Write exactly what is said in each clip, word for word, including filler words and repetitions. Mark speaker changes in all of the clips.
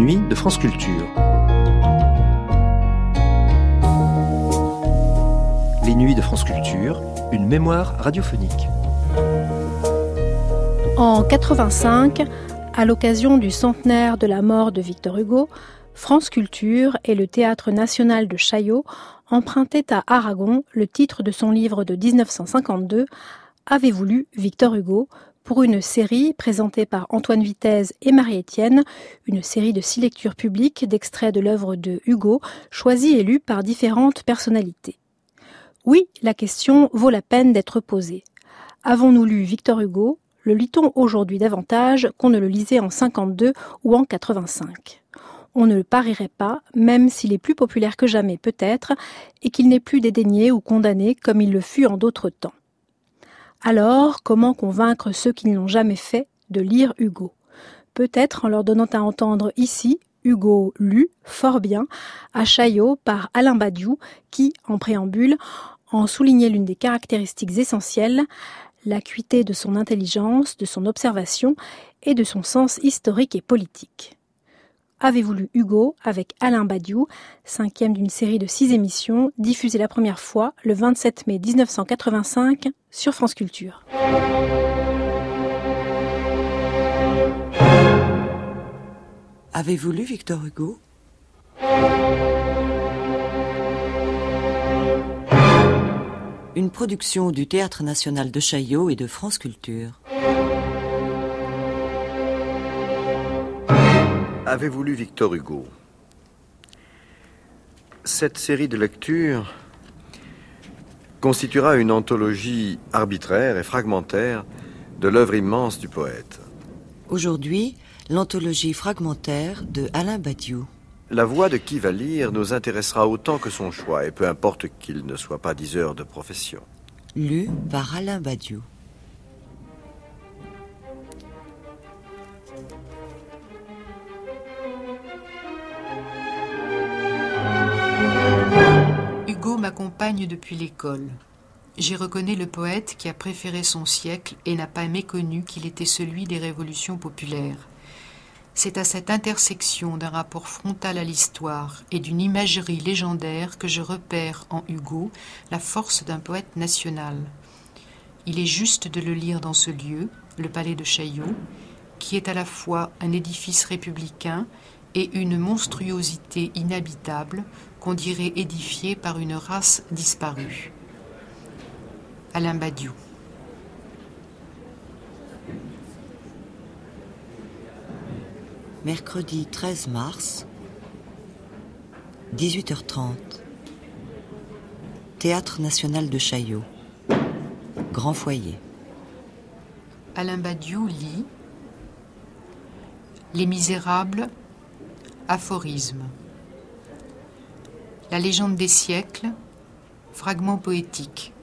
Speaker 1: nuits de France Culture. Les nuits de France Culture, une mémoire radiophonique.
Speaker 2: En quatre-vingt-cinq, à l'occasion du centenaire de la mort de Victor Hugo, France Culture et le Théâtre national de Chaillot empruntaient à Aragon le titre de son livre de dix-neuf cent cinquante-deux « Avez-vous lu Victor Hugo ?» pour une série présentée par Antoine Vitez et Marie-Étienne, une série de six lectures publiques d'extraits de l'œuvre de Hugo, choisis et lus par différentes personnalités. Oui, la question vaut la peine d'être posée. Avons-nous lu Victor Hugo ? Le lit-on aujourd'hui davantage qu'on ne le lisait en cinquante-deux ou en quatre-vingt-cinq ? On ne le parierait pas, même s'il est plus populaire que jamais peut-être, et qu'il n'est plus dédaigné ou condamné comme il le fut en d'autres temps. Alors, comment convaincre ceux qui ne l'ont jamais fait de lire Hugo ? Peut-être en leur donnant à entendre ici Hugo lu, fort bien, à Chaillot par Alain Badiou, qui, en préambule, en soulignait l'une des caractéristiques essentielles, l'acuité de son intelligence, de son observation et de son sens historique et politique. Avez-vous lu Hugo avec Alain Badiou, cinquième d'une série de six émissions, diffusée la première fois le vingt-sept mai dix-neuf cent quatre-vingt-cinq sur France Culture.
Speaker 3: Avez-vous lu Victor Hugo ? Une production du Théâtre national de Chaillot et de France Culture.
Speaker 4: Avez-vous lu Victor Hugo ? Cette série de lectures constituera une anthologie arbitraire et fragmentaire de l'œuvre immense du poète.
Speaker 3: Aujourd'hui, l'anthologie fragmentaire de Alain Badiou.
Speaker 4: La voix de qui va lire nous intéressera autant que son choix, et peu importe qu'il ne soit pas diseur de profession.
Speaker 3: Lu par Alain Badiou.
Speaker 5: Hugo m'accompagne depuis l'école. J'y reconnais le poète qui a préféré son siècle et n'a pas méconnu qu'il était celui des révolutions populaires. C'est à cette intersection d'un rapport frontal à l'histoire et d'une imagerie légendaire que je repère en Hugo la force d'un poète national. Il est juste de le lire dans ce lieu, le palais de Chaillot, qui est à la fois un édifice républicain et une monstruosité inhabitable qu'on dirait édifiée par une race disparue. Alain Badiou.
Speaker 3: Mercredi treize mars, dix-huit heures trente. Théâtre national de Chaillot. Grand foyer.
Speaker 5: Alain Badiou lit Les Misérables, aphorisme. La légende des siècles, fragment poétique.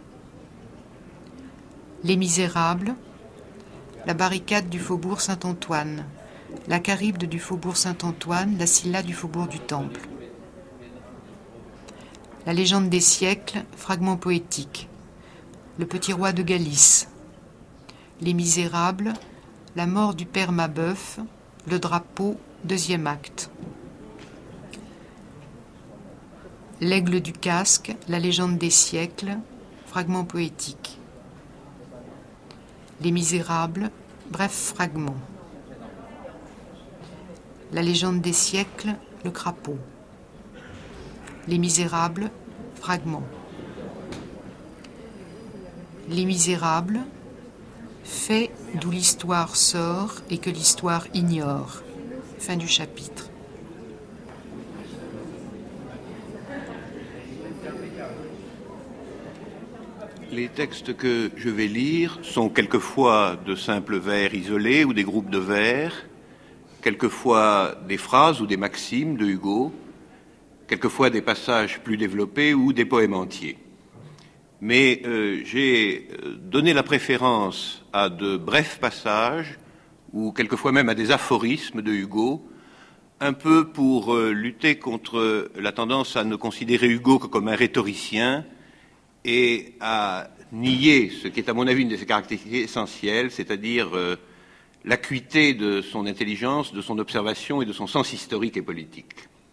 Speaker 5: Les Misérables, la barricade du faubourg Saint-Antoine, la Charybde du faubourg Saint-Antoine, la Scylla du faubourg du Temple. La légende des siècles, fragment poétique. Le petit roi de Galice. Les Misérables, la mort du père Mabeuf, le drapeau, deuxième acte. L'aigle du casque, la légende des siècles, fragment poétique. Les Misérables, bref fragment. La légende des siècles, le crapaud. Les Misérables, fragment. Les Misérables, fait d'où l'histoire sort et que l'histoire ignore. Fin du chapitre.
Speaker 6: Les textes que je vais lire sont quelquefois de simples vers isolés ou des groupes de vers, quelquefois des phrases ou des maximes de Hugo, quelquefois des passages plus développés ou des poèmes entiers. Mais euh, j'ai donné la préférence à de brefs passages ou quelquefois même à des aphorismes de Hugo, un peu pour euh, lutter contre la tendance à ne considérer Hugo que comme un rhétoricien et à nier ce qui est à mon avis une de ses caractéristiques essentielles, c'est-à-dire euh, l'acuité de son intelligence, de son observation et de son sens historique et politique.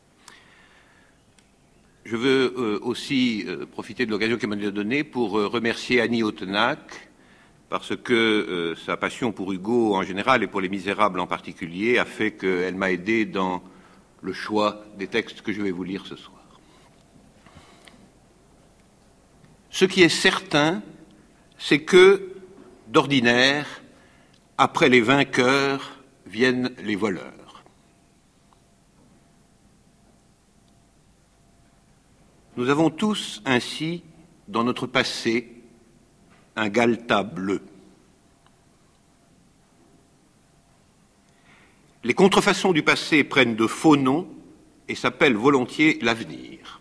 Speaker 6: Je veux euh, aussi euh, profiter de l'occasion qui m'a été donnée pour euh, remercier Annie Autenac, parce que euh, sa passion pour Hugo en général et pour Les Misérables en particulier a fait qu'elle m'a aidé dans le choix des textes que je vais vous lire ce soir. Ce qui est certain, c'est que, d'ordinaire, après les vainqueurs viennent les voleurs. Nous avons tous ainsi, dans notre passé, un Galta bleu. Les contrefaçons du passé prennent de faux noms et s'appellent volontiers l'avenir.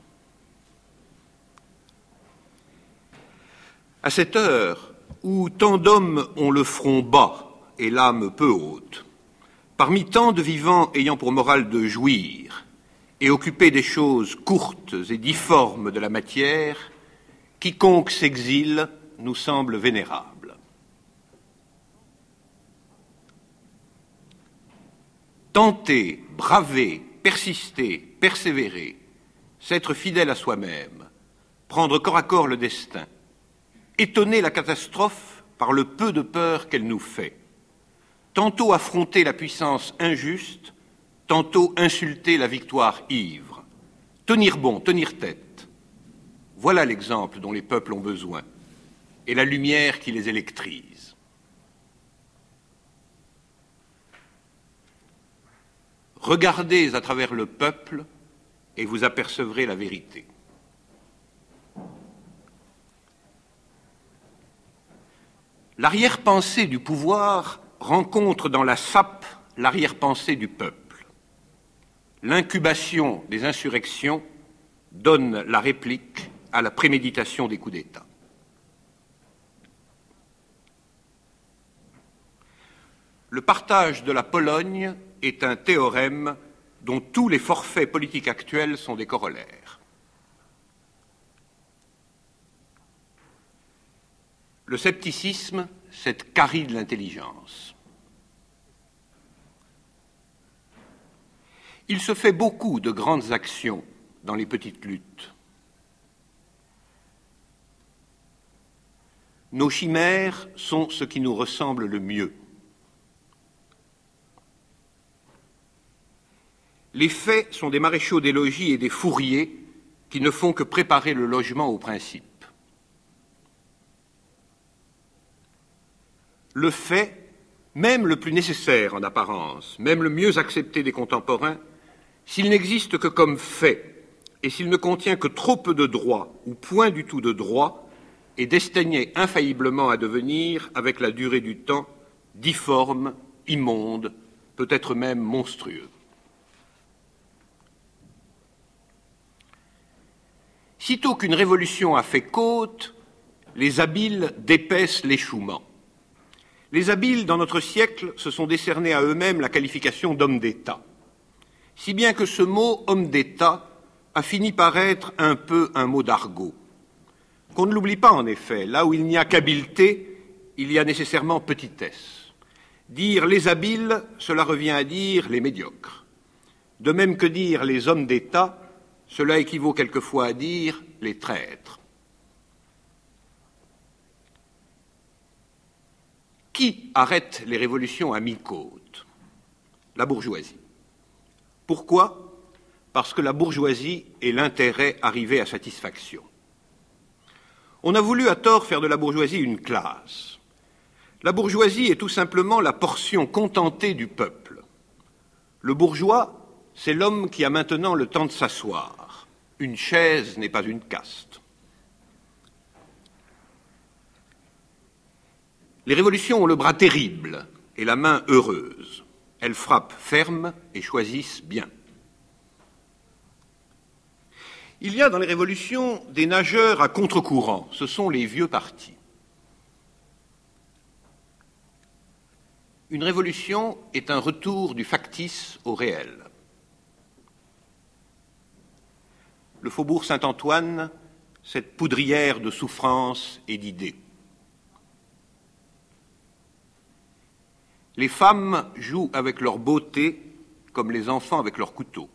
Speaker 6: À cette heure où tant d'hommes ont le front bas et l'âme peu haute, parmi tant de vivants ayant pour morale de jouir et occuper des choses courtes et difformes de la matière, quiconque s'exile nous semble vénérable. Tenter, braver, persister, persévérer, s'être fidèle à soi-même, prendre corps à corps le destin, étonner la catastrophe par le peu de peur qu'elle nous fait, tantôt affronter la puissance injuste, tantôt insulter la victoire ivre, tenir bon, tenir tête. Voilà l'exemple dont les peuples ont besoin, et la lumière qui les électrise. Regardez à travers le peuple et vous apercevrez la vérité. L'arrière-pensée du pouvoir rencontre dans la sape l'arrière-pensée du peuple. L'incubation des insurrections donne la réplique à la préméditation des coups d'État. Le partage de la Pologne est un théorème dont tous les forfaits politiques actuels sont des corollaires. Le scepticisme, cette carie de l'intelligence. Il se fait beaucoup de grandes actions dans les petites luttes. Nos chimères sont ce qui nous ressemble le mieux. Les faits sont des maréchaux des logis et des fourriers qui ne font que préparer le logement au principe. Le fait, même le plus nécessaire en apparence, même le mieux accepté des contemporains, s'il n'existe que comme fait, et s'il ne contient que trop peu de droit, ou point du tout de droit, est destiné infailliblement à devenir, avec la durée du temps, difforme, immonde, peut-être même monstrueux. Sitôt qu'une révolution a fait côte, les habiles dépaissent l'échouement. Les habiles, dans notre siècle, se sont décernés à eux-mêmes la qualification d'homme d'État. Si bien que ce mot « homme d'État » a fini par être un peu un mot d'argot. Qu'on ne l'oublie pas, en effet, là où il n'y a qu'habileté, il y a nécessairement petitesse. Dire les habiles, cela revient à dire les médiocres. De même que dire les hommes d'État, cela équivaut quelquefois à dire les traîtres. Qui arrête les révolutions à mi-côte? La bourgeoisie. Pourquoi? Parce que la bourgeoisie est l'intérêt arrivé à satisfaction. On a voulu à tort faire de la bourgeoisie une classe. La bourgeoisie est tout simplement la portion contentée du peuple. Le bourgeois, c'est l'homme qui a maintenant le temps de s'asseoir. Une chaise n'est pas une caste. Les révolutions ont le bras terrible et la main heureuse. Elles frappent ferme et choisissent bien. Il y a dans les révolutions des nageurs à contre-courant. Ce sont les vieux partis. Une révolution est un retour du factice au réel. Le faubourg Saint-Antoine, cette poudrière de souffrance et d'idées. Les femmes jouent avec leur beauté comme les enfants avec leur couteau.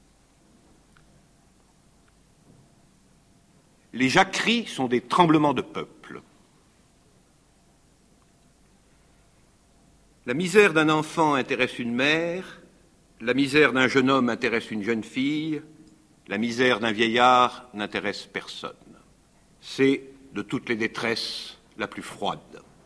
Speaker 6: Les jacqueries sont des tremblements de peuple. La misère d'un enfant intéresse une mère, la misère d'un jeune homme intéresse une jeune fille, la misère d'un vieillard n'intéresse personne. C'est, de toutes les détresses, la plus froide.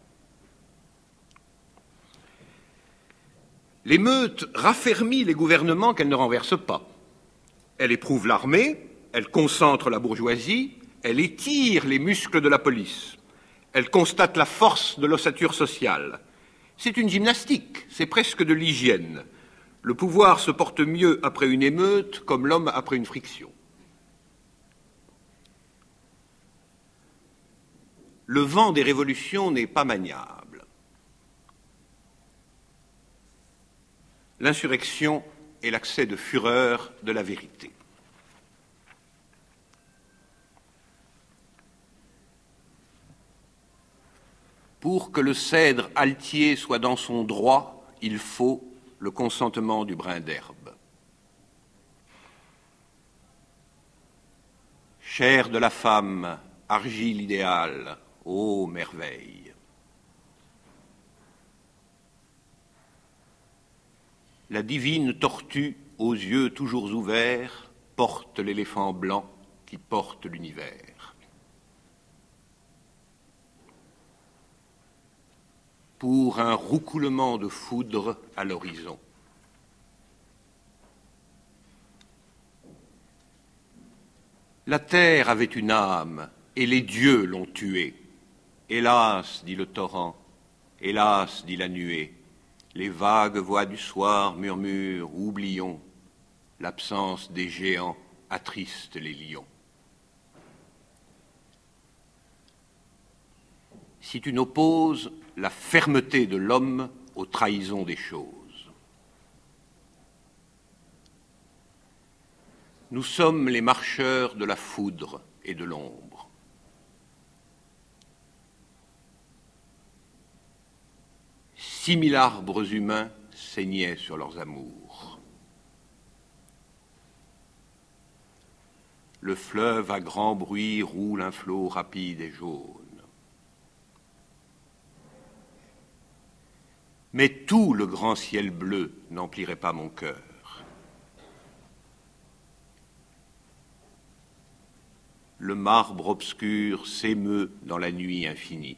Speaker 6: L'émeute raffermit les gouvernements qu'elle ne renverse pas. Elle éprouve l'armée, elle concentre la bourgeoisie, elle étire les muscles de la police, elle constate la force de l'ossature sociale. C'est une gymnastique, c'est presque de l'hygiène. Le pouvoir se porte mieux après une émeute comme l'homme après une friction. Le vent des révolutions n'est pas maniable. L'insurrection est l'accès de fureur de la vérité. Pour que le cèdre altier soit dans son droit, il faut le consentement du brin d'herbe. Chair de la femme, argile idéale, ô merveille! La divine tortue, aux yeux toujours ouverts, porte l'éléphant blanc qui porte l'univers. Pour un roucoulement de foudre à l'horizon. La terre avait une âme, et les dieux l'ont tuée. Hélas, dit le torrent, hélas, dit la nuée, les vagues voix du soir murmurent, oublions, l'absence des géants attriste les lions. Si tu n'opposes la fermeté de l'homme aux trahisons des choses. Nous sommes les marcheurs de la foudre et de l'ombre. Six mille arbres humains saignaient sur leurs amours. Le fleuve à grand bruit roule un flot rapide et jaune. Mais tout le grand ciel bleu n'emplirait pas mon cœur. Le marbre obscur s'émeut dans la nuit infinie.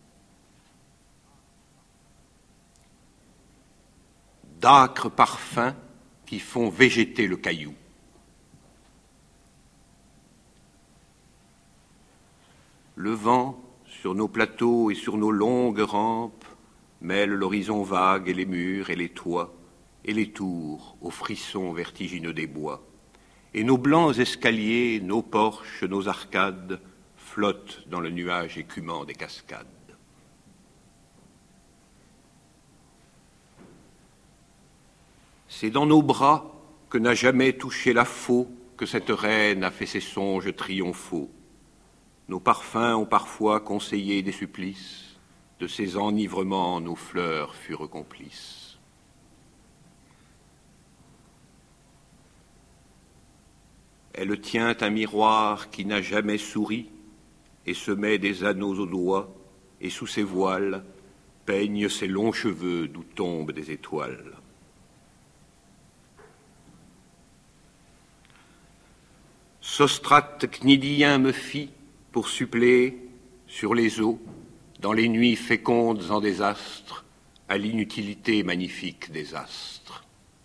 Speaker 6: D'âcres parfums qui font végéter le caillou. Le vent, sur nos plateaux et sur nos longues rampes, mêle l'horizon vague et les murs et les toits et les tours aux frissons vertigineux des bois. Et nos blancs escaliers, nos porches, nos arcades flottent dans le nuage écumant des cascades. C'est dans nos bras que n'a jamais touché la faux que cette reine a fait ses songes triomphaux. Nos parfums ont parfois conseillé des supplices. De ces enivrements, nos fleurs furent complices. Elle tient un miroir qui n'a jamais souri et se met des anneaux aux doigts et sous ses voiles peigne ses longs cheveux d'où tombent des étoiles. Sostrate cnidien me fit pour suppléer sur les eaux dans les nuits fécondes en désastre, à l'inutilité magnifique des astres.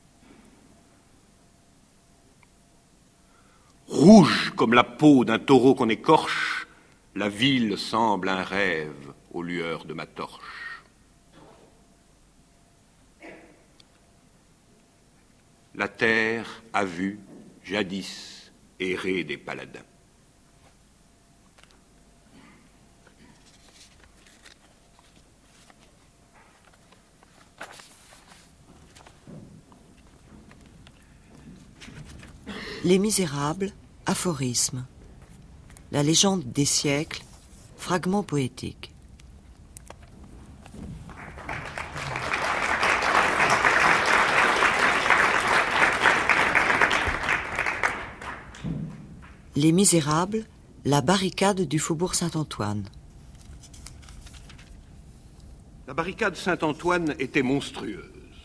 Speaker 6: Rouge comme la peau d'un taureau qu'on écorche, la ville semble un rêve aux lueurs de ma torche. La terre a vu, jadis, errer des paladins.
Speaker 3: Les Misérables, aphorisme. La légende des siècles, fragment poétique. Les Misérables, la barricade du faubourg Saint-Antoine.
Speaker 6: La barricade Saint-Antoine était monstrueuse.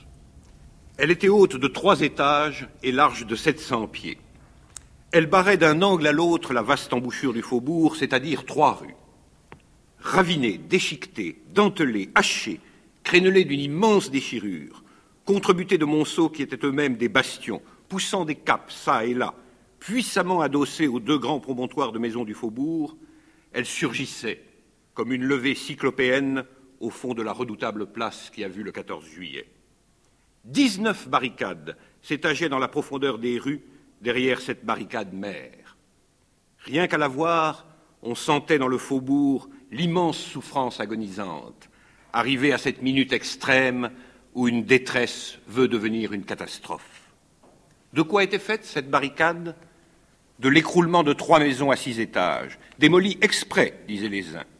Speaker 6: Elle était haute de trois étages et large de sept cents pieds. Elle barrait d'un angle à l'autre la vaste embouchure du faubourg, c'est-à-dire trois rues. Ravinée, déchiquetée, dentelée, hachée, crénelée d'une immense déchirure, contrebutée de monceaux qui étaient eux-mêmes des bastions, poussant des caps çà et là, puissamment adossée aux deux grands promontoires de maisons du faubourg, elle surgissait comme une levée cyclopéenne au fond de la redoutable place qui a vu le quatorze juillet. Dix-neuf barricades s'étageaient dans la profondeur des rues derrière cette barricade mère. Rien qu'à la voir, on sentait dans le faubourg l'immense souffrance agonisante, arrivée à cette minute extrême où une détresse veut devenir une catastrophe. De quoi était faite cette barricade ? De l'écroulement de trois maisons à six étages, démolies exprès, disaient les uns,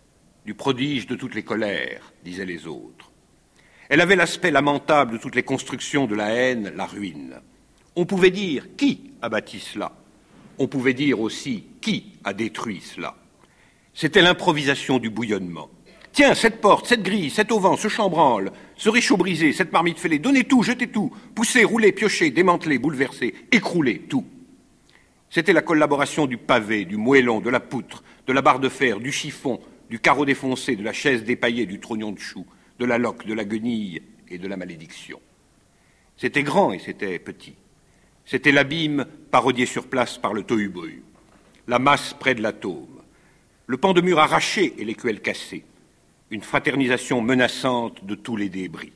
Speaker 6: du prodige de toutes les colères, disaient les autres. Elle avait l'aspect lamentable de toutes les constructions de la haine, la ruine. On pouvait dire qui a bâti cela. On pouvait dire aussi qui a détruit cela. C'était l'improvisation du bouillonnement. Tiens, cette porte, cette grille, cet auvent, ce chambranle, ce réchaud brisé, cette marmite fêlée, donnez tout, jetez tout, poussez, roulez, piochez, démantelez, bouleversez, écroulez, tout. C'était la collaboration du pavé, du moellon, de la poutre, de la barre de fer, du chiffon, du carreau défoncé, de la chaise dépaillée, du trognon de chou, de la loque, de la guenille et de la malédiction. C'était grand et c'était petit. C'était l'abîme parodié sur place par le tohu-bohu, la masse près de l'atome, le pan de mur arraché et l'écuelle cassée, une fraternisation menaçante de tous les débris.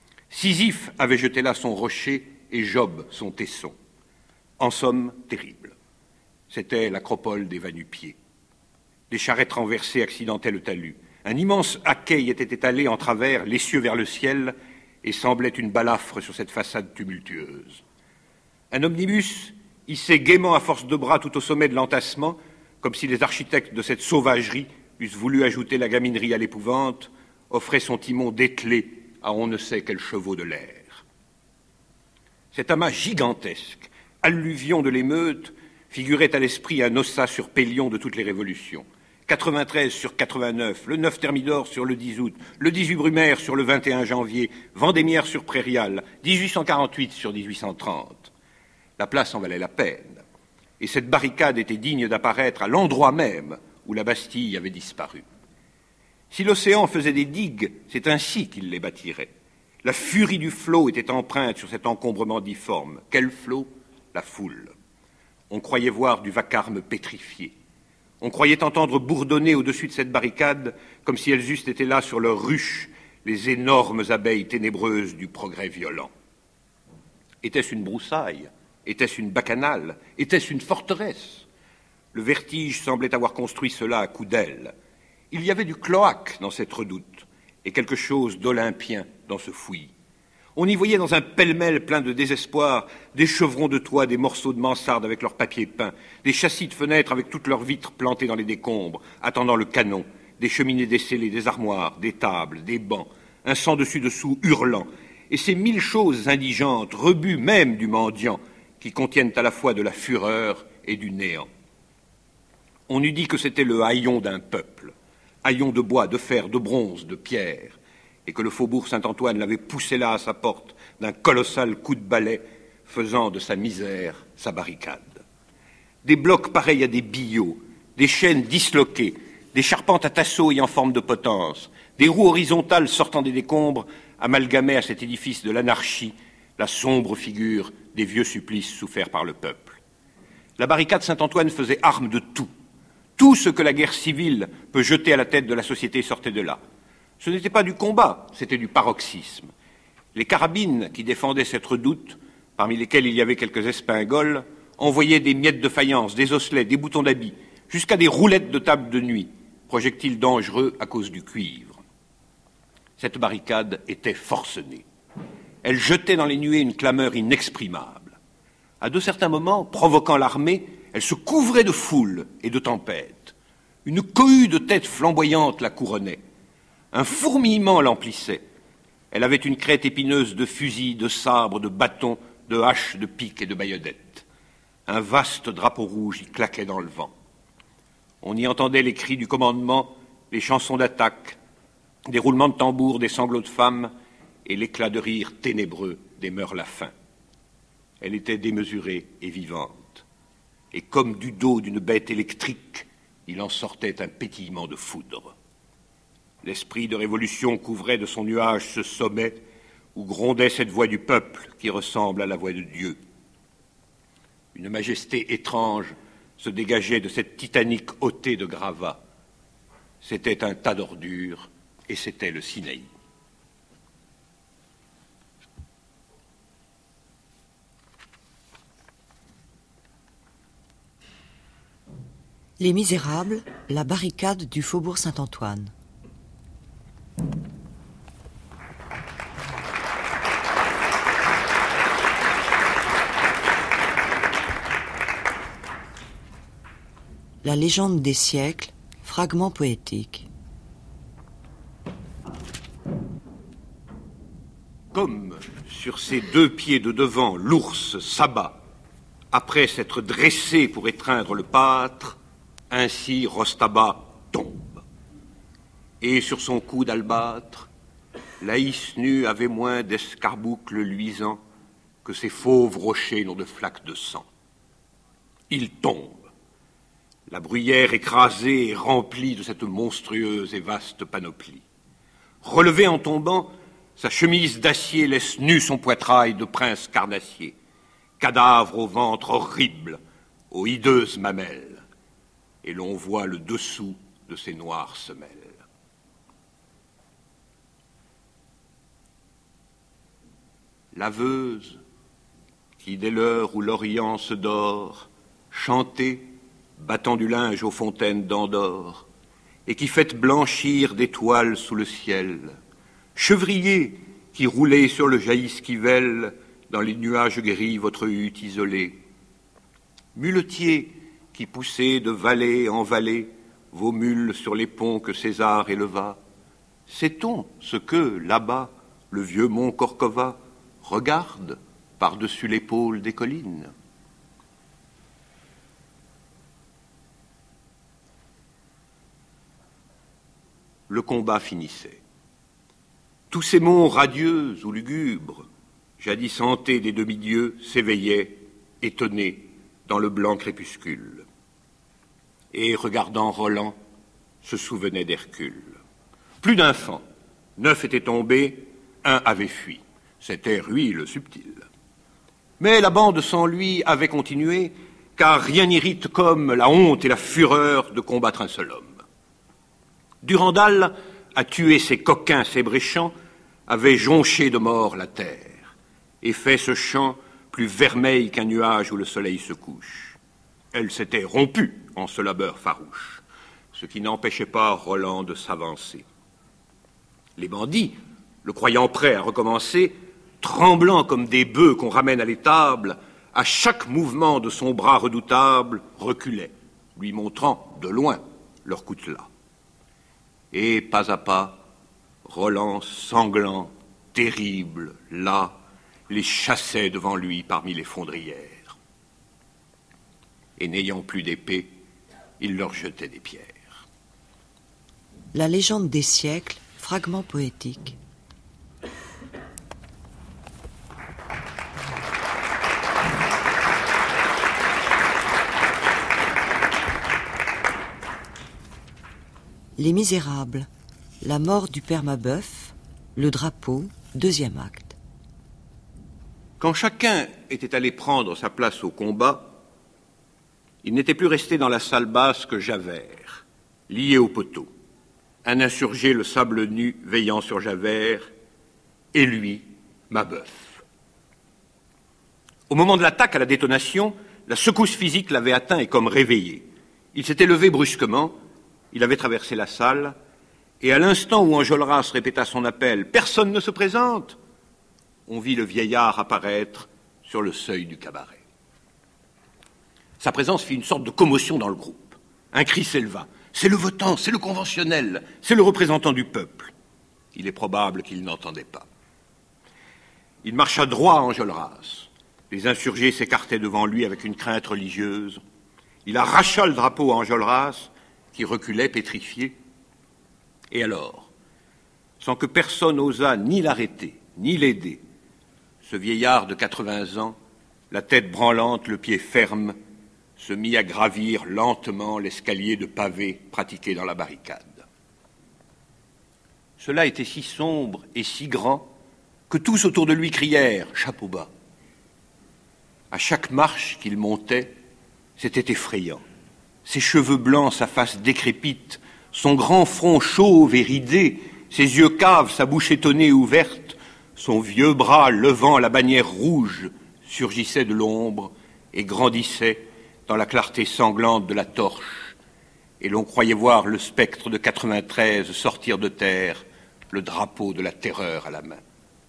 Speaker 6: Sisyphe avait jeté là son rocher et Job son tesson. En somme, terrible. C'était l'acropole des va-nu-pieds. Des charrettes renversées accidentaient le talus. Un immense haquet y était étalé en travers, l'essieu vers le ciel, et semblait une balafre sur cette façade tumultueuse. Un omnibus, hissé gaiement à force de bras tout au sommet de l'entassement, comme si les architectes de cette sauvagerie eussent voulu ajouter la gaminerie à l'épouvante, offrait son timon dételé à on ne sait quel chevaux de l'air. Cet amas gigantesque, alluvion de l'émeute, figurait à l'esprit un ossa sur pélion de toutes les révolutions. quatre-vingt-treize sur quatre-vingt-neuf, le neuf Thermidor sur le dix août, le dix-huit Brumaire sur le vingt et un janvier, Vendémiaire sur Prairial, dix-huit cent quarante-huit sur dix-huit cent trente. La place en valait la peine, et cette barricade était digne d'apparaître à l'endroit même où la Bastille avait disparu. Si l'océan faisait des digues, c'est ainsi qu'il les bâtirait. La furie du flot était empreinte sur cet encombrement difforme. Quel flot ? La foule. On croyait voir du vacarme pétrifié. On croyait entendre bourdonner au-dessus de cette barricade, comme si elles eussent été là sur leur ruche, les énormes abeilles ténébreuses du progrès violent. Était-ce une broussaille ? Était-ce une bacchanale ? Était-ce une forteresse ? Le vertige semblait avoir construit cela à coups d'ailes. Il y avait du cloaque dans cette redoute, et quelque chose d'olympien dans ce fouillis. On y voyait dans un pêle-mêle plein de désespoir des chevrons de toit, des morceaux de mansarde avec leur papier peint, des châssis de fenêtres avec toutes leurs vitres plantées dans les décombres, attendant le canon, des cheminées descellées, des armoires, des tables, des bancs, un sang dessus-dessous hurlant, et ces mille choses indigentes, rebuts même du mendiant, qui contiennent à la fois de la fureur et du néant. On eût dit que c'était le haillon d'un peuple, haillon de bois, de fer, de bronze, de pierre, et que le faubourg Saint-Antoine l'avait poussé là à sa porte d'un colossal coup de balai, faisant de sa misère sa barricade. Des blocs pareils à des billots, des chaînes disloquées, des charpentes à tasseaux ayant forme de potence, des roues horizontales sortant des décombres, amalgamaient à cet édifice de l'anarchie la sombre figure des vieux supplices soufferts par le peuple. La barricade Saint-Antoine faisait arme de tout. Tout ce que la guerre civile peut jeter à la tête de la société sortait de là. Ce n'était pas du combat, c'était du paroxysme. Les carabines qui défendaient cette redoute, parmi lesquelles il y avait quelques espingoles, envoyaient des miettes de faïence, des osselets, des boutons d'habits, jusqu'à des roulettes de table de nuit, projectiles dangereux à cause du cuivre. Cette barricade était forcenée. Elle jetait dans les nuées une clameur inexprimable. À de certains moments, provoquant l'armée, elle se couvrait de foule et de tempête. Une cohue de têtes flamboyantes la couronnait. Un fourmillement l'emplissait. Elle avait une crête épineuse de fusils, de sabres, de bâtons, de haches, de piques et de baïonnettes. Un vaste drapeau rouge y claquait dans le vent. On y entendait les cris du commandement, les chansons d'attaque, des roulements de tambour, des sanglots de femmes et l'éclat de rire ténébreux des meurlafins. Elle était démesurée et vivante. Et comme du dos d'une bête électrique, il en sortait un pétillement de foudre. L'esprit de révolution couvrait de son nuage ce sommet où grondait cette voix du peuple qui ressemble à la voix de Dieu. Une majesté étrange se dégageait de cette titanique hautée de gravats. C'était un tas d'ordures et c'était le Sinaï.
Speaker 3: Les Misérables, la barricade du faubourg Saint-Antoine. La légende des siècles, fragment poétique.
Speaker 6: Comme sur ses deux pieds de devant l'ours s'abat, après s'être dressé pour étreindre le pâtre, ainsi Rostaba tombe. Et sur son cou d'albâtre, Laïs nue avait moins d'escarboucles luisants que ces fauves rochers n'ont de flaques de sang. Il tombe. La bruyère écrasée et remplie de cette monstrueuse et vaste panoplie. Relevé en tombant, sa chemise d'acier laisse nu son poitrail de prince carnassier, cadavre au ventre horrible, aux hideuses mamelles, et l'on voit le dessous de ses noires semelles. Laveuse, qui dès l'heure où l'Orient se dort, chantait, battant du linge aux fontaines d'Andorre, et qui faites blanchir d'étoiles sous le ciel, chevrier qui roulez sur le jaillisquivelle dans les nuages gris votre hutte isolée, muletier qui poussez de vallée en vallée vos mules sur les ponts que César éleva, sait-on ce que, là-bas, le vieux mont Corcova regarde par-dessus l'épaule des collines? Le combat finissait. Tous ces monts radieux ou lugubres, jadis hantés des demi-dieux, s'éveillaient, étonnés, dans le blanc crépuscule. Et, regardant Roland, se souvenaient d'Hercule. Plus d'enfants, neuf étaient tombés, un avait fui. C'était Rui le subtil. Mais la bande sans lui avait continué, car rien n'irrite comme la honte et la fureur de combattre un seul homme. Durandal a tué ces coquins, ces bréchants, avait jonché de mort la terre, et fait ce champ plus vermeil qu'un nuage où le soleil se couche. Elle s'était rompue en ce labeur farouche, ce qui n'empêchait pas Roland de s'avancer. Les bandits, le croyant prêt à recommencer, tremblants comme des bœufs qu'on ramène à l'étable, à chaque mouvement de son bras redoutable, reculaient, lui montrant de loin leur coutelas. Et pas à pas, Roland sanglant, terrible, là, les chassait devant lui parmi les fondrières. Et n'ayant plus d'épée, il leur jetait des pierres.
Speaker 3: La légende des siècles, fragment poétique. Les Misérables, la mort du père Mabeuf, le drapeau, deuxième acte.
Speaker 6: Quand chacun était allé prendre sa place au combat, il n'était plus resté dans la salle basse que Javert, lié au poteau, un insurgé le sable nu veillant sur Javert, et lui, Mabeuf. Au moment de l'attaque à la détonation, la secousse physique l'avait atteint et comme réveillé. Il s'était levé brusquement. Il avait traversé la salle, et à l'instant où Enjolras répéta son appel « Personne ne se présente !» on vit le vieillard apparaître sur le seuil du cabaret. Sa présence fit une sorte de commotion dans le groupe. Un cri s'éleva. « C'est le votant, c'est le conventionnel, c'est le représentant du peuple !» Il est probable qu'il n'entendait pas. Il marcha droit à Enjolras. Les insurgés s'écartaient devant lui avec une crainte religieuse. Il arracha le drapeau à Enjolras, qui reculait pétrifié. Et alors, sans que personne osât ni l'arrêter, ni l'aider, ce vieillard de quatre-vingts ans, la tête branlante, le pied ferme, se mit à gravir lentement l'escalier de pavés pratiqué dans la barricade. Cela était si sombre et si grand que tous autour de lui crièrent « Chapeau bas ». À chaque marche qu'il montait, c'était effrayant. Ses cheveux blancs, sa face décrépite, son grand front chauve et ridé, ses yeux caves, sa bouche étonnée et ouverte, son vieux bras levant la bannière rouge surgissait de l'ombre et grandissait dans la clarté sanglante de la torche, et l'on croyait voir le spectre de quatre-vingt-treize sortir de terre, le drapeau de la terreur à la main.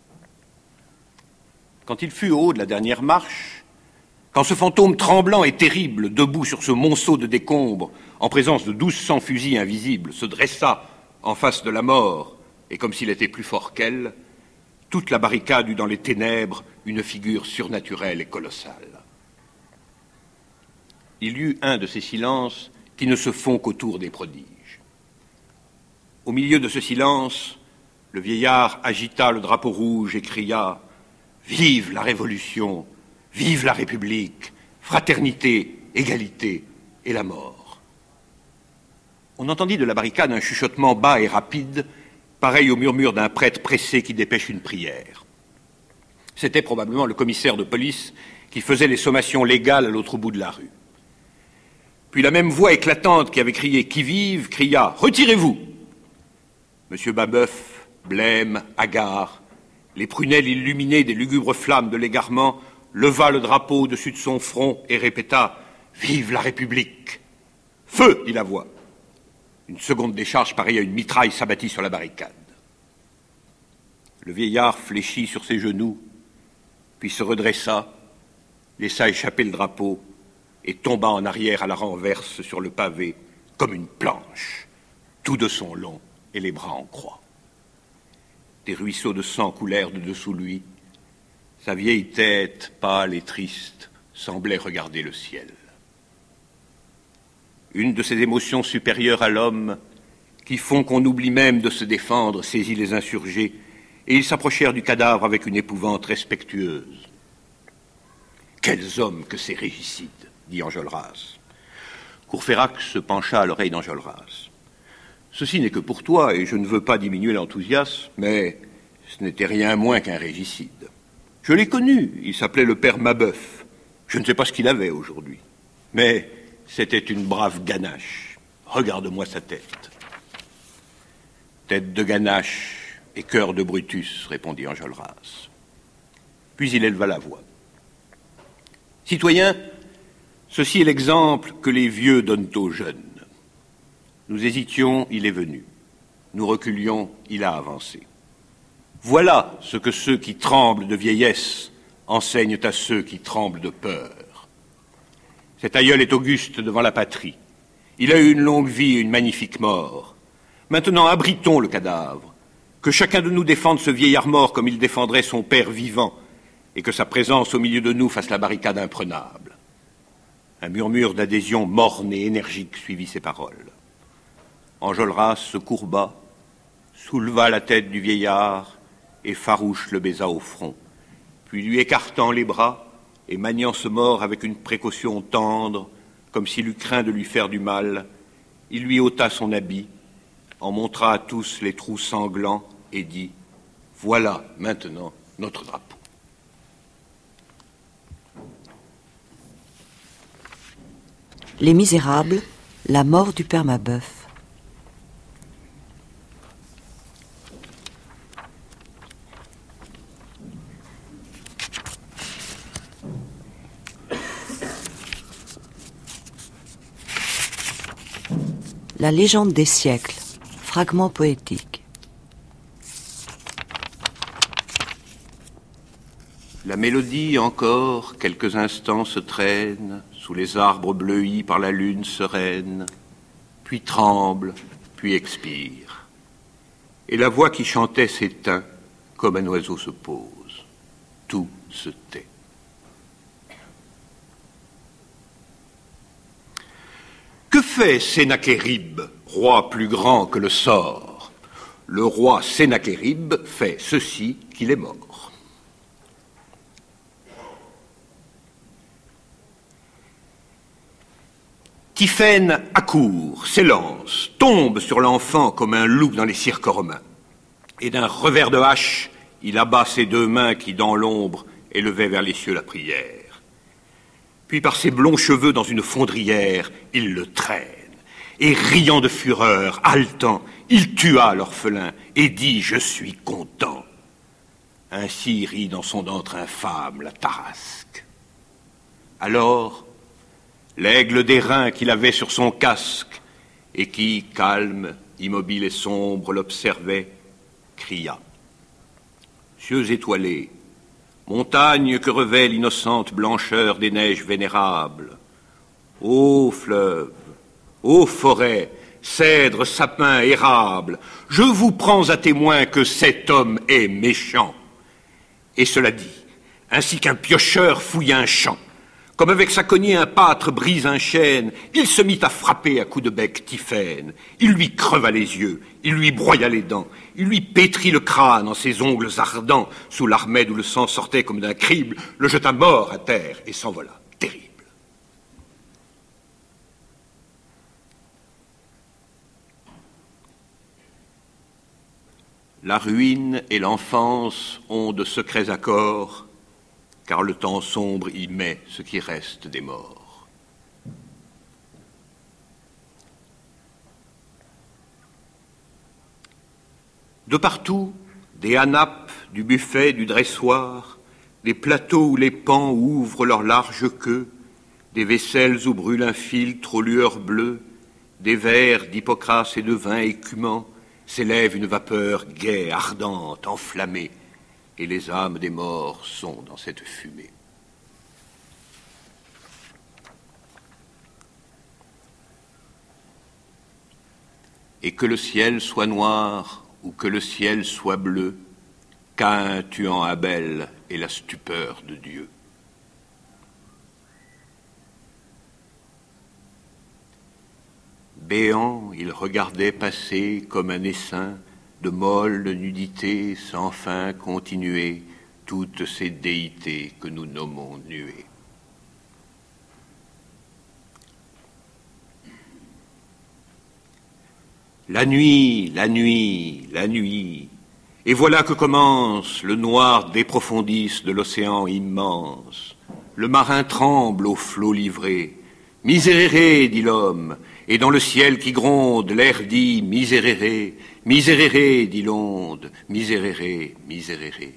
Speaker 6: Quand il fut au haut de la dernière marche, quand ce fantôme tremblant et terrible, debout sur ce monceau de décombres, en présence de douze cents fusils invisibles, se dressa en face de la mort, et comme s'il était plus fort qu'elle, toute la barricade eut dans les ténèbres une figure surnaturelle et colossale. Il y eut un de ces silences qui ne se font qu'autour des prodiges. Au milieu de ce silence, le vieillard agita le drapeau rouge et cria « Vive la Révolution ! Vive la République! Fraternité, égalité et la mort !» On entendit de la barricade un chuchotement bas et rapide, pareil au murmure d'un prêtre pressé qui dépêche une prière. C'était probablement le commissaire de police qui faisait les sommations légales à l'autre bout de la rue. Puis la même voix éclatante qui avait crié « Qui vive ?» cria « Retirez-vous !» Monsieur Babeuf, blême, hagard, les prunelles illuminées des lugubres flammes de l'égarement, leva le drapeau au-dessus de son front et répéta « Vive la République !» « Feu !» dit la voix. Une seconde décharge pareille à une mitraille s'abattit sur la barricade. Le vieillard fléchit sur ses genoux, puis se redressa, laissa échapper le drapeau et tomba en arrière à la renverse sur le pavé comme une planche, tout de son long et les bras en croix. Des ruisseaux de sang coulèrent de dessous lui. Sa vieille tête, pâle et triste, semblait regarder le ciel. Une de ces émotions supérieures à l'homme qui font qu'on oublie même de se défendre saisit les insurgés et ils s'approchèrent du cadavre avec une épouvante respectueuse. « Quels hommes que ces régicides !» dit Enjolras. Courfeyrac se pencha à l'oreille d'Enjolras. « Ceci n'est que pour toi, et je ne veux pas diminuer l'enthousiasme, mais ce n'était rien moins qu'un régicide. Je l'ai connu, il s'appelait le père Mabeuf. Je ne sais pas ce qu'il avait aujourd'hui, mais c'était une brave ganache. Regarde-moi sa tête. » « Tête de ganache et cœur de Brutus, répondit Enjolras. Puis il éleva la voix. « Citoyens, ceci est l'exemple que les vieux donnent aux jeunes. Nous hésitions, il est venu. Nous reculions, il a avancé. Voilà ce que ceux qui tremblent de vieillesse enseignent à ceux qui tremblent de peur. Cet aïeul est auguste devant la patrie. Il a eu une longue vie et une magnifique mort. Maintenant, abritons le cadavre. Que chacun de nous défende ce vieillard mort comme il défendrait son père vivant, et que sa présence au milieu de nous fasse la barricade imprenable. » Un murmure d'adhésion morne et énergique suivit ces paroles. Enjolras se courba, souleva la tête du vieillard et farouche le baisa au front, puis lui écartant les bras et maniant ce mort avec une précaution tendre, comme s'il eût craint de lui faire du mal, il lui ôta son habit, en montra à tous les trous sanglants et dit « Voilà maintenant notre drapeau. »
Speaker 3: Les Misérables, la mort du père Mabeuf. La légende des siècles, fragment poétique.
Speaker 6: La mélodie encore, quelques instants se traîne sous les arbres bleuis par la lune sereine, puis tremble, puis expire. Et la voix qui chantait s'éteint comme un oiseau se pose. Tout se tait. fait Sennachérib, roi plus grand que le sort? Le roi Sennachérib fait ceci qu'il est mort. Typhène accourt, s'élance, tombe sur l'enfant comme un loup dans les cirques romains. Et d'un revers de hache, il abat ses deux mains qui, dans l'ombre, élevaient vers les cieux la prière. Puis par ses blonds cheveux dans une fondrière, il le traîne. Et riant de fureur, haletant, il tua l'orphelin et dit « Je suis content ». Ainsi rit dans son antre infâme la Tarasque. Alors, l'aigle d'airain qu'il avait sur son casque et qui, calme, immobile et sombre, l'observait, cria. Cieux étoilés, montagnes que revêt l'innocente blancheur des neiges vénérables, ô fleuves, ô forêts, cèdres, sapins, érables, je vous prends à témoin que cet homme est méchant. Et cela dit, ainsi qu'un piocheur fouille un champ, comme avec sa cognée un pâtre brise un chêne, il se mit à frapper à coups de bec Typhène. Il lui creva les yeux, il lui broya les dents, il lui pétrit le crâne en ses ongles ardents, sous l'armède où le sang sortait comme d'un crible, le jeta mort à terre et s'envola, terrible. La ruine et l'enfance ont de secrets accords, car le temps sombre y met ce qui reste des morts. De partout, des hanapes, du buffet, du dressoir, des plateaux où les pans ouvrent leur large queue, des vaisselles où brûle un filtre aux lueurs bleues, des verres d'hypocras et de vin écumant, s'élève une vapeur gaie, ardente, enflammée, et les âmes des morts sont dans cette fumée. Et que le ciel soit noir ou que le ciel soit bleu, Caïn tuant Abel est la stupeur de Dieu. Béant, il regardait passer comme un essaim de molle nudité sans fin continuer toutes ces déités que nous nommons nuées. La nuit, la nuit, la nuit, et voilà que commence le noir des profondis de l'océan immense. Le marin tremble aux flots livrés. Miserere, dit l'homme, et dans le ciel qui gronde, l'air dit miserere, miserere, dit l'onde, miserere, miserere.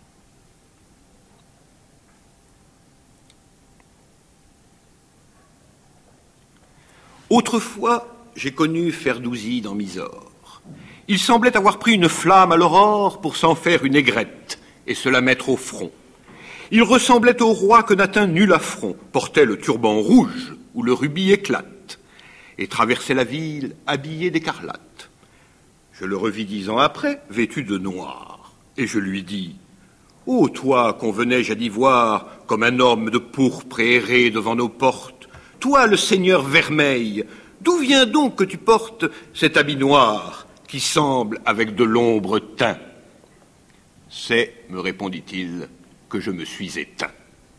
Speaker 6: Autrefois, j'ai connu Ferdousi dans Mysore. Il semblait avoir pris une flamme à l'aurore pour s'en faire une aigrette et se la mettre au front. Il ressemblait au roi que n'atteint nul affront, portait le turban rouge où le rubis éclate, et traversait la ville habillé d'écarlate. Je le revis dix ans après, vêtu de noir, et je lui dis « Ô toi qu'on venait jadis voir comme un homme de pourpre et erré devant nos portes, toi le seigneur vermeil, d'où vient donc que tu portes cet habit noir qui semble avec de l'ombre teint ?» C'est, me répondit-il, que je me suis éteint.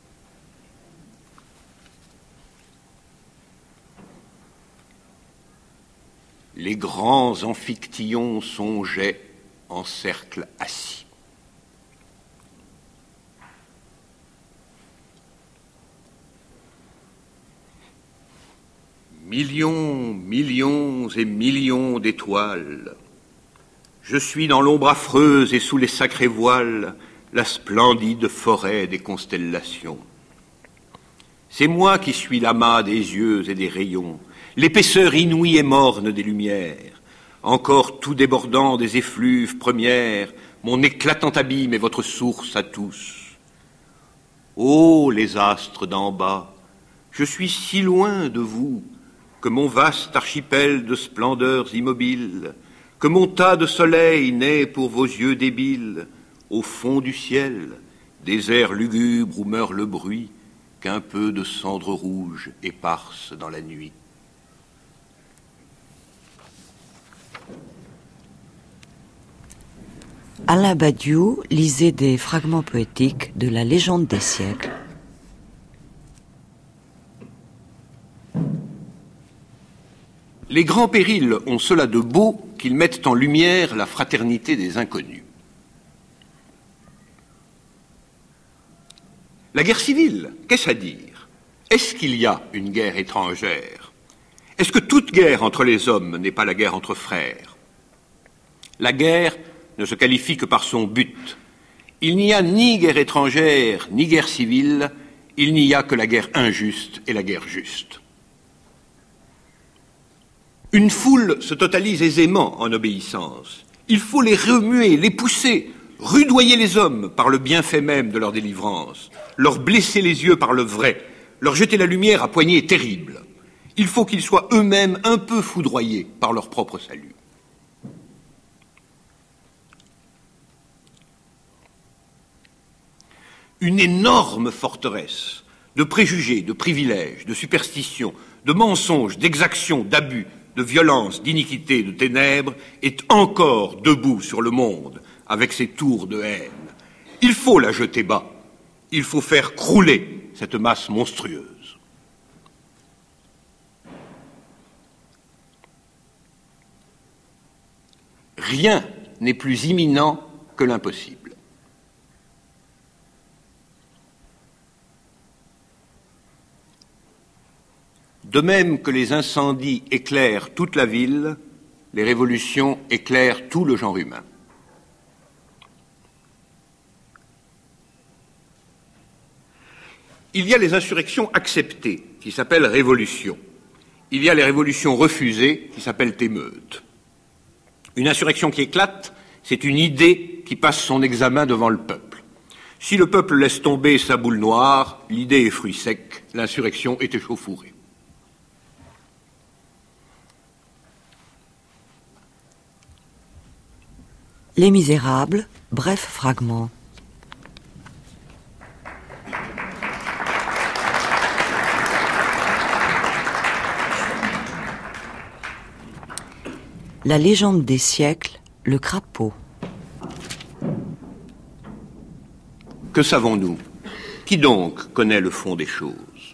Speaker 6: Les grands amphictyons songeaient en cercle assis. Millions, millions et millions d'étoiles, je suis dans l'ombre affreuse et sous les sacrés voiles, la splendide forêt des constellations. C'est moi qui suis l'amas des yeux et des rayons, l'épaisseur inouïe et morne des lumières, encore tout débordant des effluves premières, mon éclatant abîme est votre source à tous. Ô les astres d'en bas, je suis si loin de vous, que mon vaste archipel de splendeurs immobiles, que mon tas de soleil naît pour vos yeux débiles, au fond du ciel, désert lugubre où meurt le bruit, qu'un peu de cendre rouge éparse dans la nuit.
Speaker 3: Alain Badiou lisait des fragments poétiques de la légende des siècles.
Speaker 6: Les grands périls ont cela de beau qu'ils mettent en lumière la fraternité des inconnus. La guerre civile, qu'est-ce à dire? Est-ce qu'il y a une guerre étrangère? Est-ce que toute guerre entre les hommes n'est pas la guerre entre frères? La guerre ne se qualifie que par son but. Il n'y a ni guerre étrangère, ni guerre civile, il n'y a que la guerre injuste et la guerre juste. Une foule se totalise aisément en obéissance. Il faut les remuer, les pousser, rudoyer les hommes par le bienfait même de leur délivrance, leur blesser les yeux par le vrai, leur jeter la lumière à poignées terribles. Il faut qu'ils soient eux-mêmes un peu foudroyés par leur propre salut. Une énorme forteresse de préjugés, de privilèges, de superstitions, de mensonges, d'exactions, d'abus, de violence, d'iniquité, de ténèbres est encore debout sur le monde avec ses tours de haine. Il faut la jeter bas. Il faut faire crouler cette masse monstrueuse. Rien n'est plus imminent que l'impossible. De même que les incendies éclairent toute la ville, les révolutions éclairent tout le genre humain. Il y a les insurrections acceptées, qui s'appellent révolutions. Il y a les révolutions refusées, qui s'appellent émeutes. Une insurrection qui éclate, c'est une idée qui passe son examen devant le peuple. Si le peuple laisse tomber sa boule noire, l'idée est fruit sec, l'insurrection est échauffourée.
Speaker 3: Les Misérables, bref fragment. La légende des siècles, le crapaud.
Speaker 6: Que savons-nous? Qui donc connaît le fond des choses?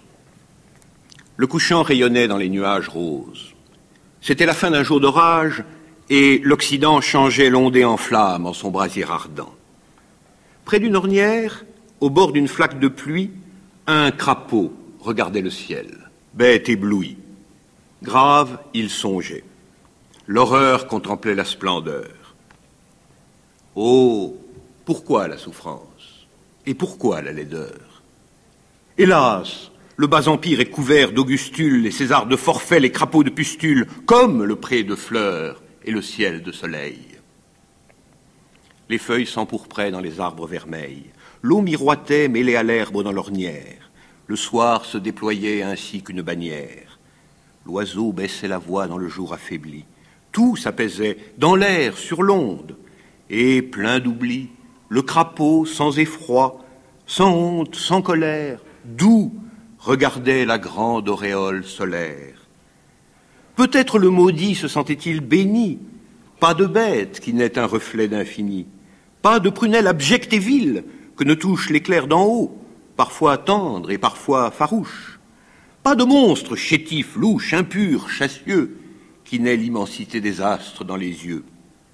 Speaker 6: Le couchant rayonnait dans les nuages roses. C'était la fin d'un jour d'orage, et l'Occident changeait l'ondée en flamme en son brasier ardent. Près d'une ornière, au bord d'une flaque de pluie, un crapaud regardait le ciel, bête éblouie. Grave, il songeait. L'horreur contemplait la splendeur. Oh, pourquoi la souffrance? Et pourquoi la laideur? Hélas, le bas empire est couvert d'augustules, les césars de forfaits, les crapauds de pustules, comme le pré de fleurs et le ciel de soleil. Les feuilles s'empourpraient dans les arbres vermeils. L'eau miroitait mêlée à l'herbe dans l'ornière. Le soir se déployait ainsi qu'une bannière. L'oiseau baissait la voix dans le jour affaibli. Tout s'apaisait dans l'air, sur l'onde. Et, plein d'oubli, le crapaud, sans effroi, sans honte, sans colère, doux, regardait la grande auréole solaire. Peut-être le maudit se sentait-il béni. Pas de bête qui n'est un reflet d'infini. Pas de prunelle abjecte et vile que ne touche l'éclair d'en haut, parfois tendre et parfois farouche. Pas de monstre chétif, louche, impur, chassieux, qui n'ait l'immensité des astres dans les yeux.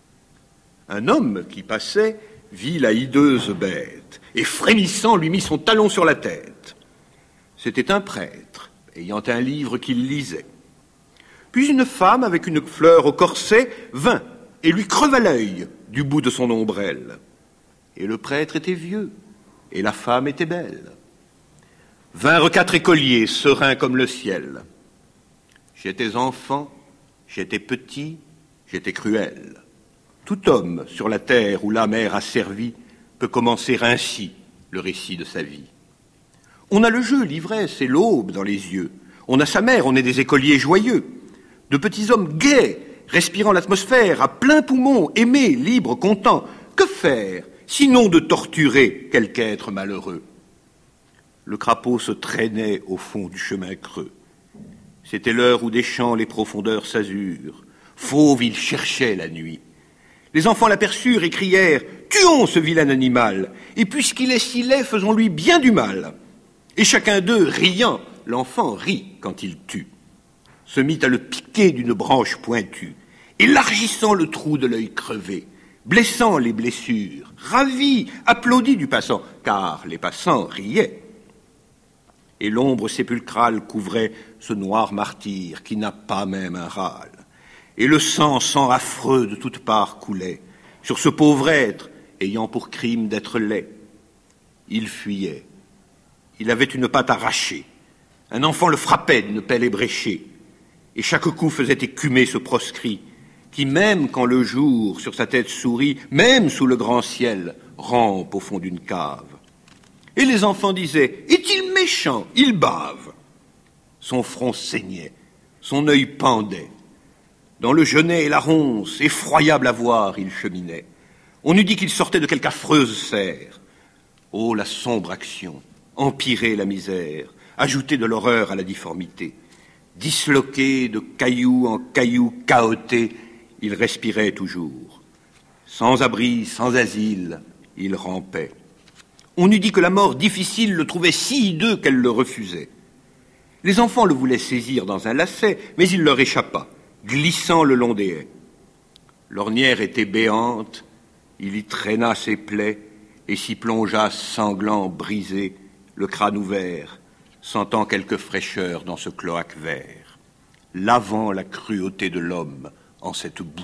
Speaker 6: Un homme qui passait vit la hideuse bête, et frémissant lui mit son talon sur la tête. C'était un prêtre, ayant un livre qu'il lisait. Puis une femme avec une fleur au corset vint et lui creva l'œil du bout de son ombrelle. Et le prêtre était vieux, et la femme était belle. Vinrent quatre écoliers, sereins comme le ciel. J'étais enfant, j'étais petit, j'étais cruel. Tout homme sur la terre où la mer a servi peut commencer ainsi le récit de sa vie. On a le jeu, l'ivresse et l'aube dans les yeux. On a sa mère, on est des écoliers joyeux. De petits hommes gais, respirant l'atmosphère, à plein poumon, aimés, libres, contents. Que faire, sinon de torturer quelque être malheureux? Le crapaud se traînait au fond du chemin creux. C'était l'heure où des champs les profondeurs s'azurent. Fauve, il cherchait la nuit. Les enfants l'aperçurent et crièrent « tuons ce vilain animal, et puisqu'il est si laid, faisons-lui bien du mal. » Et chacun d'eux, riant, l'enfant rit quand il tue, se mit à le piquer d'une branche pointue, élargissant le trou de l'œil crevé, blessant les blessures, ravi, applaudi du passant, car les passants riaient. Et l'ombre sépulcrale couvrait ce noir martyr qui n'a pas même un râle. Et le sang, sang affreux de toutes parts coulait sur ce pauvre être ayant pour crime d'être laid. Il fuyait. Il avait une patte arrachée. Un enfant le frappait d'une pelle ébréchée. Et chaque coup faisait écumer ce proscrit qui, même quand le jour sur sa tête sourit, même sous le grand ciel, rampe au fond d'une cave. Et les enfants disaient « Est-il méchant? Il bave !» Son front saignait, son œil pendait. Dans le genêt et la ronce, effroyable à voir, il cheminait. On eût dit qu'il sortait de quelque affreuse serre. Oh, la sombre action, empirer la misère, ajouter de l'horreur à la difformité. Disloqué de caillou en caillou cahoté, il respirait toujours. Sans abri, sans asile, il rampait. On eût dit que la mort difficile le trouvait si hideux qu'elle le refusait. Les enfants le voulaient saisir dans un lacet, mais il leur échappa, glissant le long des haies. L'ornière était béante, il y traîna ses plaies et s'y plongea sanglant, brisé, le crâne ouvert, sentant quelque fraîcheur dans ce cloaque vert, lavant la cruauté de l'homme en cette boue.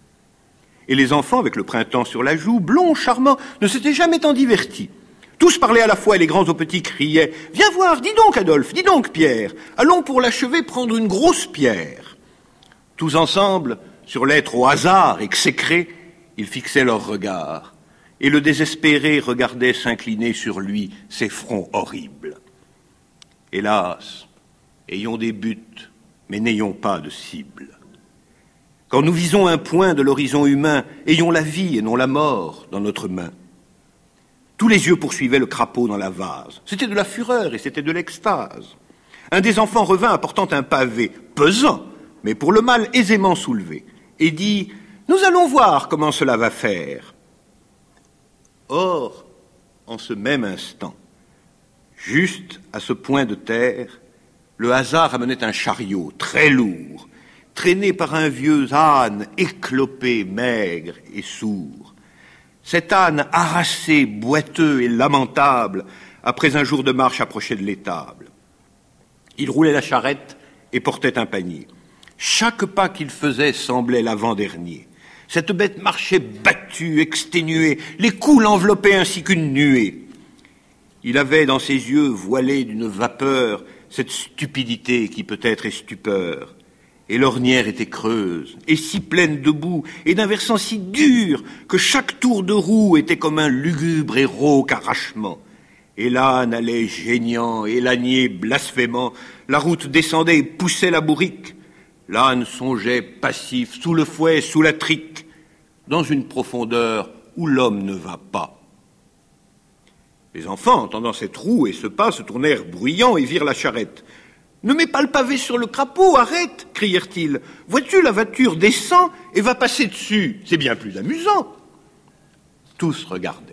Speaker 6: Et les enfants, avec le printemps sur la joue, blonds, charmants, ne s'étaient jamais tant divertis. Tous parlaient à la fois et les grands aux petits criaient « Viens voir, dis donc Adolphe, dis donc Pierre, allons pour l'achever prendre une grosse pierre. » Tous ensemble, sur l'être au hasard exécré, ils fixaient leurs regards, et le désespéré regardait s'incliner sur lui ses fronts horribles. Hélas, ayons des buts, mais n'ayons pas de cible. Quand nous visons un point de l'horizon humain, ayons la vie et non la mort dans notre main. Tous les yeux poursuivaient le crapaud dans la vase. C'était de la fureur et c'était de l'extase. Un des enfants revint apportant un pavé, pesant, mais pour le mal aisément soulevé, et dit « Nous allons voir comment cela va faire. » Or, en ce même instant, juste à ce point de terre, le hasard amenait un chariot très lourd, traîné par un vieux âne éclopé, maigre et sourd. Cet âne harassé, boiteux et lamentable, après un jour de marche approchait de l'étable. Il roulait la charrette et portait un panier. Chaque pas qu'il faisait semblait l'avant-dernier. Cette bête marchait battue, exténuée, les coups l'enveloppaient ainsi qu'une nuée. Il avait dans ses yeux, voilés d'une vapeur, cette stupidité qui peut-être est stupeur. Et l'ornière était creuse, et si pleine de boue, et d'un versant si dur, que chaque tour de roue était comme un lugubre et rauque arrachement. Et l'âne allait geignant, et l'ânier blasphémant, la route descendait et poussait la bourrique. L'âne songeait passif, sous le fouet, sous la trique, dans une profondeur où l'homme ne va pas. Les enfants, entendant cette roue et ce pas, se tournèrent bruyants et virent la charrette. « Ne mets pas le pavé sur le crapaud, arrête !» crièrent-ils. « Vois-tu, la voiture descend et va passer dessus. C'est bien plus amusant. » Tous regardaient.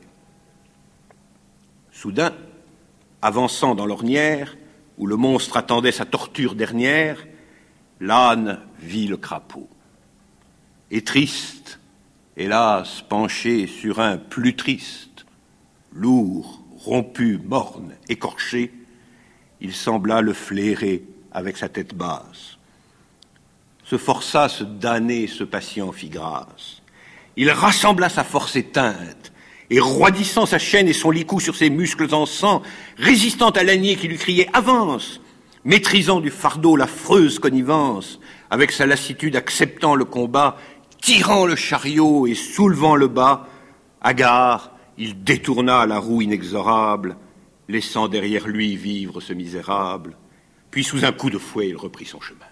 Speaker 6: Soudain, avançant dans l'ornière, où le monstre attendait sa torture dernière, l'âne vit le crapaud. Et triste, hélas, penché sur un plus triste, lourd, rompu, morne, écorché, il sembla le flairer avec sa tête basse. Se força ce damné, ce patient fit grâce. Il rassembla sa force éteinte, et roidissant sa chaîne et son licou sur ses muscles en sang, résistant à l'ânier qui lui criait « Avance !» maîtrisant du fardeau l'affreuse connivence, avec sa lassitude acceptant le combat, tirant le chariot et soulevant le bas, hagard, il détourna la roue inexorable, laissant derrière lui vivre ce misérable, puis sous un coup de fouet, il reprit son chemin.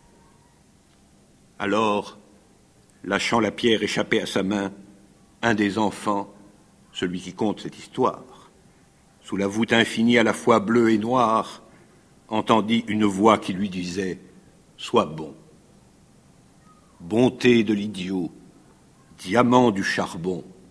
Speaker 6: Alors, lâchant la pierre échappée à sa main, un des enfants, celui qui conte cette histoire, sous la voûte infinie à la fois bleue et noire, entendit une voix qui lui disait « Sois bon. Bonté de l'idiot, diamant du charbon,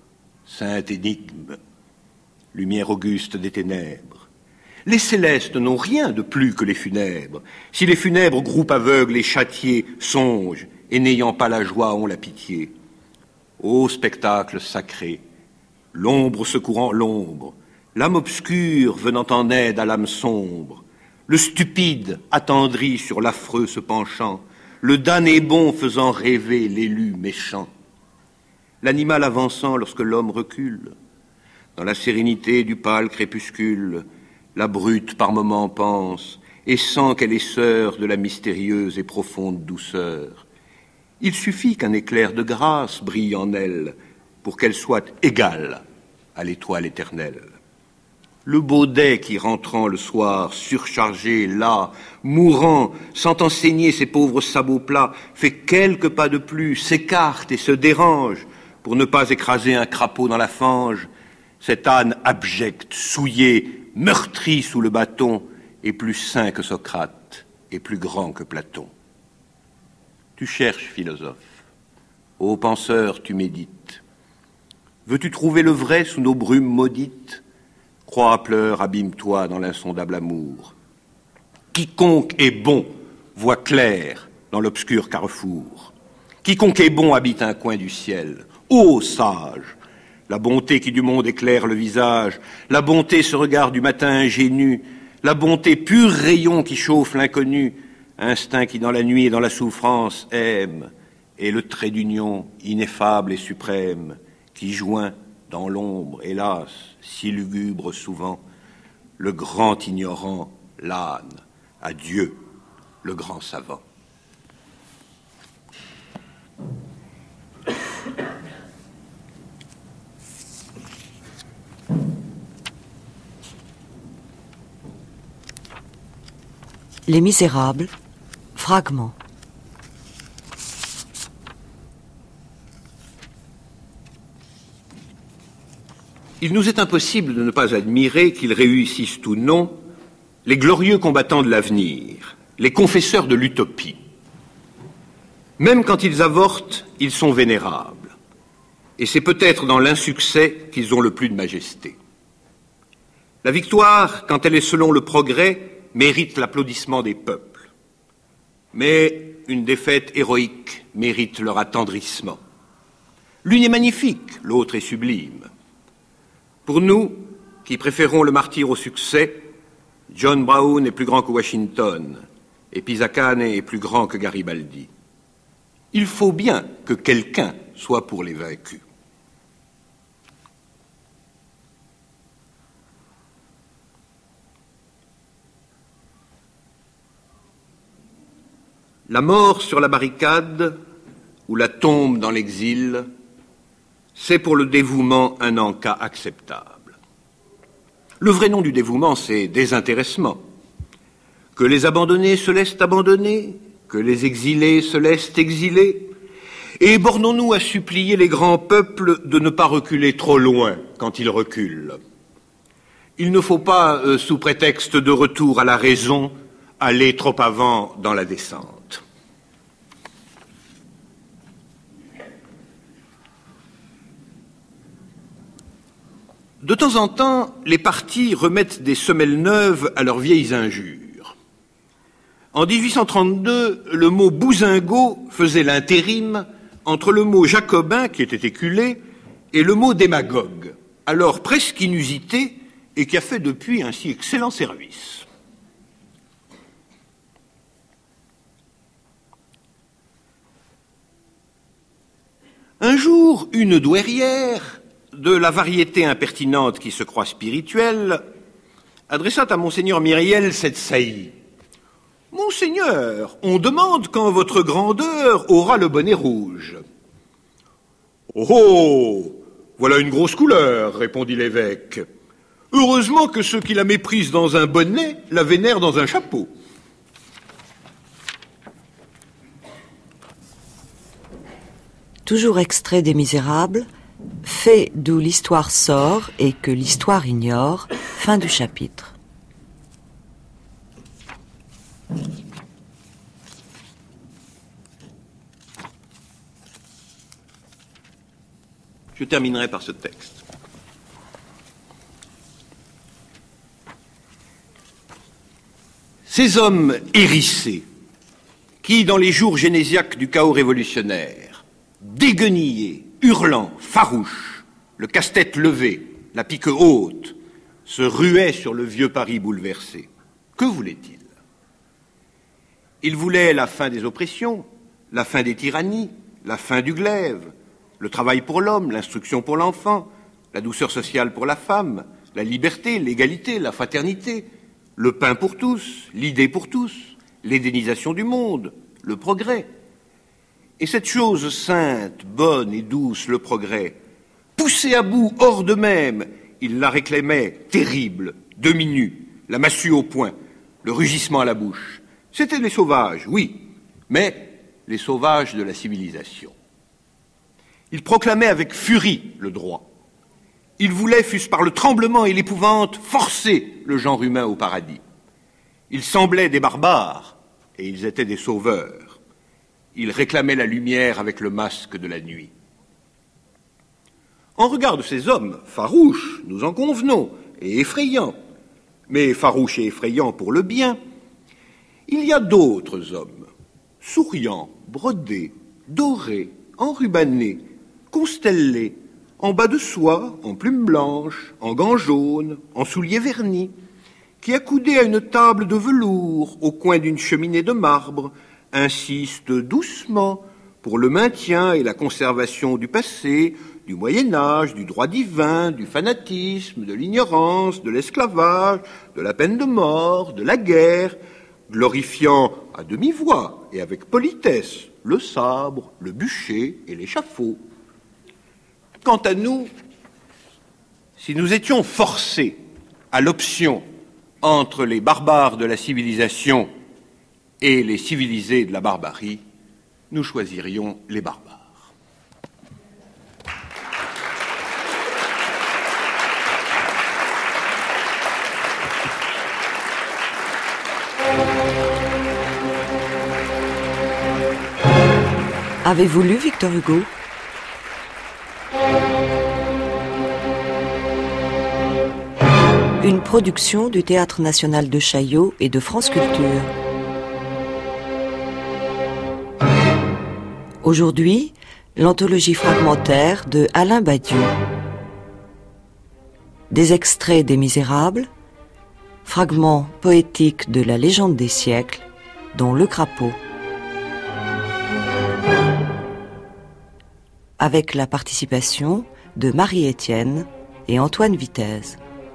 Speaker 6: sainte énigme, lumière auguste des ténèbres. Les célestes n'ont rien de plus que les funèbres. Si les funèbres, groupes aveugles et châtiés, songent, et n'ayant pas la joie ont la pitié. Ô spectacle sacré, l'ombre secourant l'ombre, l'âme obscure venant en aide à l'âme sombre, le stupide attendri sur l'affreux se penchant, le damné bon faisant rêver l'élu méchant. L'animal avançant lorsque l'homme recule, dans la sérénité du pâle crépuscule, la brute par moments pense, et sent qu'elle est sœur de la mystérieuse et profonde douceur. Il suffit qu'un éclair de grâce brille en elle pour qu'elle soit égale à l'étoile éternelle. Le baudet qui, rentrant le soir, surchargé, là, mourant, sans enseigner ses pauvres sabots plats, fait quelques pas de plus, s'écarte et se dérange pour ne pas écraser un crapaud dans la fange. Cet âne abject, souillé, meurtri sous le bâton, est plus saint que Socrate et plus grand que Platon. Tu cherches, philosophe. Ô penseur, tu médites. Veux-tu trouver le vrai sous nos brumes maudites? Crois, pleure, abîme-toi dans l'insondable amour. Quiconque est bon voit clair dans l'obscur carrefour. Quiconque est bon habite un coin du ciel. Ô sage, la bonté qui du monde éclaire le visage, la bonté ce regard du matin ingénu, la bonté pur rayon qui chauffe l'inconnu, instinct qui dans la nuit et dans la souffrance aime, et le trait d'union ineffable et suprême qui joint dans l'ombre, hélas, si lugubre souvent, le grand ignorant, l'âne, à Dieu, le grand savant.
Speaker 3: Les Misérables, fragments.
Speaker 6: Il nous est impossible de ne pas admirer qu'ils réussissent ou non les glorieux combattants de l'avenir, les confesseurs de l'utopie. Même quand ils avortent, ils sont vénérables. Et c'est peut-être dans l'insuccès qu'ils ont le plus de majesté. La victoire, quand elle est selon le progrès, mérite l'applaudissement des peuples. Mais une défaite héroïque mérite leur attendrissement. L'une est magnifique, l'autre est sublime. Pour nous, qui préférons le martyre au succès, John Brown est plus grand que Washington, et Pisacane est plus grand que Garibaldi. Il faut bien que quelqu'un soit pour les vaincus. La mort sur la barricade ou la tombe dans l'exil, c'est pour le dévouement un encas acceptable. Le vrai nom du dévouement, c'est désintéressement. Que les abandonnés se laissent abandonner, que les exilés se laissent exiler, et bornons-nous à supplier les grands peuples de ne pas reculer trop loin quand ils reculent. Il ne faut pas, euh, sous prétexte de retour à la raison, aller trop avant dans la descente. De temps en temps, les partis remettent des semelles neuves à leurs vieilles injures. En dix-huit cent trente-deux, le mot bousingot faisait l'intérim entre le mot jacobin, qui était éculé, et le mot démagogue, alors presque inusité et qui a fait depuis un si excellent service. Un jour, une douairière, de la variété impertinente qui se croit spirituelle, adressa à Monseigneur Myriel cette saillie. « Monseigneur, on demande quand votre grandeur aura le bonnet rouge. »« Oh, oh, voilà une grosse couleur, répondit l'évêque. Heureusement que ceux qui la méprisent dans un bonnet la vénèrent dans un chapeau. »
Speaker 3: Toujours extrait des Misérables, fait d'où l'histoire sort et que l'histoire ignore, fin du chapitre.
Speaker 6: Je terminerai par ce texte. Ces hommes hérissés, qui, dans les jours génésiaques du chaos révolutionnaire, déguenillés, hurlants, farouches, le casse-tête levé, la pique haute, se ruaient sur le vieux Paris bouleversé. Que voulaient-ils? Ils voulaient la fin des oppressions, la fin des tyrannies, la fin du glaive, le travail pour l'homme, l'instruction pour l'enfant, la douceur sociale pour la femme, la liberté, l'égalité, la fraternité, le pain pour tous, l'idée pour tous, l'hédénisation du monde, le progrès. Et cette chose sainte, bonne et douce, le progrès, poussée à bout hors d'eux-mêmes, ils la réclamaient terrible, demi-nue, la massue au poing, le rugissement à la bouche. C'étaient les sauvages, oui, mais les sauvages de la civilisation. Ils proclamaient avec furie le droit. Ils voulaient, fût-ce par le tremblement et l'épouvante, forcer le genre humain au paradis. Ils semblaient des barbares, et ils étaient des sauveurs. Ils réclamaient la lumière avec le masque de la nuit. En regard de ces hommes, farouches, nous en convenons, et effrayants, mais farouches et effrayants pour le bien, il y a d'autres hommes, souriants, brodés, dorés, enrubannés, constellés, en bas de soie, en plumes blanches, en gants jaunes, en souliers vernis, qui, accoudés à une table de velours au coin d'une cheminée de marbre, insistent doucement pour le maintien et la conservation du passé, du Moyen-Âge, du droit divin, du fanatisme, de l'ignorance, de l'esclavage, de la peine de mort, de la guerre, glorifiant à demi-voix et avec politesse le sabre, le bûcher et l'échafaud. Quant à nous, si nous étions forcés à l'option entre les barbares de la civilisation et les civilisés de la barbarie, nous choisirions les barbares.
Speaker 3: Avez-vous lu Victor Hugo? Une production du Théâtre national de Chaillot et de France Culture. Aujourd'hui, l'anthologie fragmentaire de Alain Badiou. Des extraits des Misérables, fragments poétiques de la légende des siècles, dont Le Crapaud. Avec la participation de Marie-Étienne et Antoine Vitez.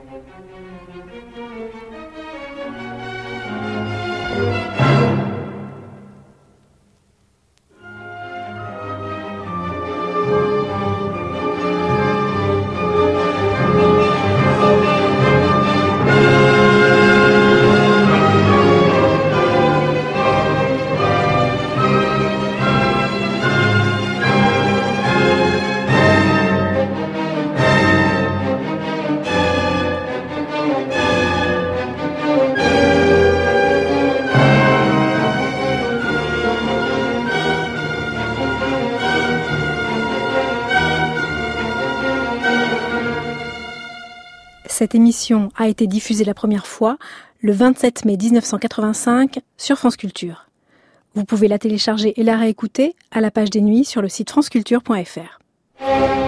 Speaker 2: Cette émission a été diffusée la première fois le vingt-sept mai mille neuf cent quatre-vingt-cinq sur France Culture. Vous pouvez la télécharger et la réécouter à la page des nuits sur le site franceculture point f r.